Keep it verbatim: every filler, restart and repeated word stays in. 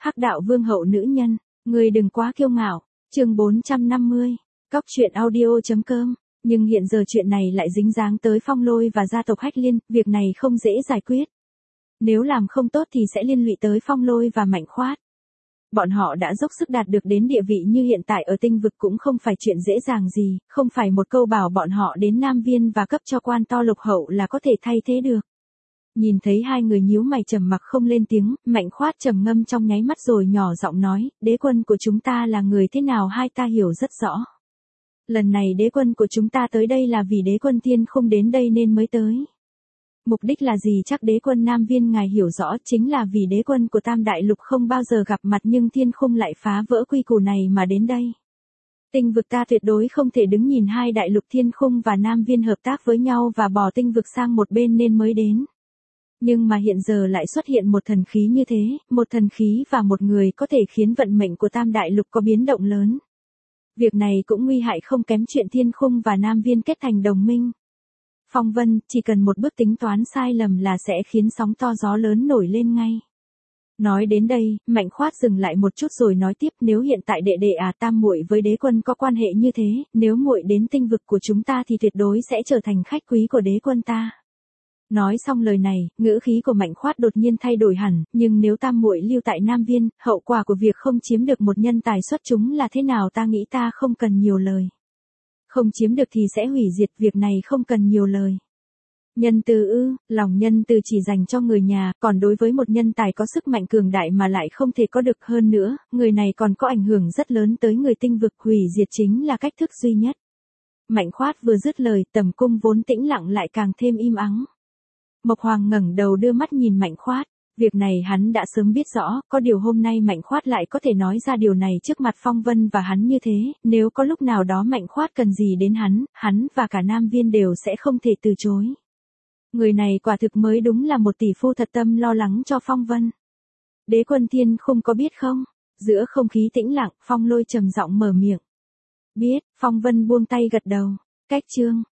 Hắc đạo vương hậu nữ nhân, người đừng quá kiêu ngạo. Chương bốn trăm năm mươi, Cóc truyện audio chấm com. Nhưng hiện giờ chuyện này lại dính dáng tới Phong Lôi và gia tộc Hách Liên, việc này không dễ giải quyết. Nếu làm không tốt thì sẽ liên lụy tới Phong Lôi và Mạnh Khoát. Bọn họ đã dốc sức đạt được đến địa vị như hiện tại ở tinh vực cũng không phải chuyện dễ dàng gì, không phải một câu bảo bọn họ đến Nam Viên và cấp cho quan to lục hậu là có thể thay thế được. Nhìn thấy hai người nhíu mày trầm mặc không lên tiếng, Mạnh Khoát trầm ngâm trong nháy mắt rồi nhỏ giọng nói, đế quân của chúng ta là người thế nào hai ta hiểu rất rõ. Lần này đế quân của chúng ta tới đây là vì đế quân Thiên Khung đến đây nên mới tới. Mục đích là gì chắc đế quân Nam Viên ngài hiểu rõ, chính là vì đế quân của Tam Đại Lục không bao giờ gặp mặt nhưng Thiên Khung lại phá vỡ quy củ này mà đến đây. Tinh vực ta tuyệt đối không thể đứng nhìn hai đại lục Thiên Khung và Nam Viên hợp tác với nhau và bỏ tinh vực sang một bên nên mới đến. Nhưng mà hiện giờ lại xuất hiện một thần khí như thế, một thần khí và một người có thể khiến vận mệnh của Tam Đại Lục có biến động lớn. Việc này cũng nguy hại không kém chuyện Thiên Khung và Nam Viên kết thành đồng minh. Phong Vân, chỉ cần một bước tính toán sai lầm là sẽ khiến sóng to gió lớn nổi lên ngay. Nói đến đây, Mạnh Khoát dừng lại một chút rồi nói tiếp, nếu hiện tại đệ đệ à Tam muội với đế quân có quan hệ như thế, nếu muội đến tinh vực của chúng ta thì tuyệt đối sẽ trở thành khách quý của đế quân ta. Nói xong lời này, ngữ khí của Mạnh Khoát đột nhiên thay đổi hẳn, nhưng nếu Tam muội lưu tại Nam Viên, hậu quả của việc không chiếm được một nhân tài xuất chúng là thế nào ta nghĩ ta không cần nhiều lời. Không chiếm được thì sẽ hủy diệt, việc này không cần nhiều lời. Nhân từ ư, lòng nhân từ chỉ dành cho người nhà, còn đối với một nhân tài có sức mạnh cường đại mà lại không thể có được hơn nữa, người này còn có ảnh hưởng rất lớn tới người tinh vực, hủy diệt chính là cách thức duy nhất. Mạnh Khoát vừa dứt lời, tầm cung vốn tĩnh lặng lại càng thêm im ắng. Mộc Hoàng ngẩng đầu đưa mắt nhìn Mạnh Khoát, việc này hắn đã sớm biết rõ, có điều hôm nay Mạnh Khoát lại có thể nói ra điều này trước mặt Phong Vân và hắn như thế, nếu có lúc nào đó Mạnh Khoát cần gì đến hắn, hắn và cả Nam Viên đều sẽ không thể từ chối. Người này quả thực mới đúng là một tỷ phu thật tâm lo lắng cho Phong Vân. Đế quân Thiên Khung có biết không? Giữa không khí tĩnh lặng, Phong Lôi trầm giọng mở miệng. Biết, Phong Vân buông tay gật đầu. Cách chương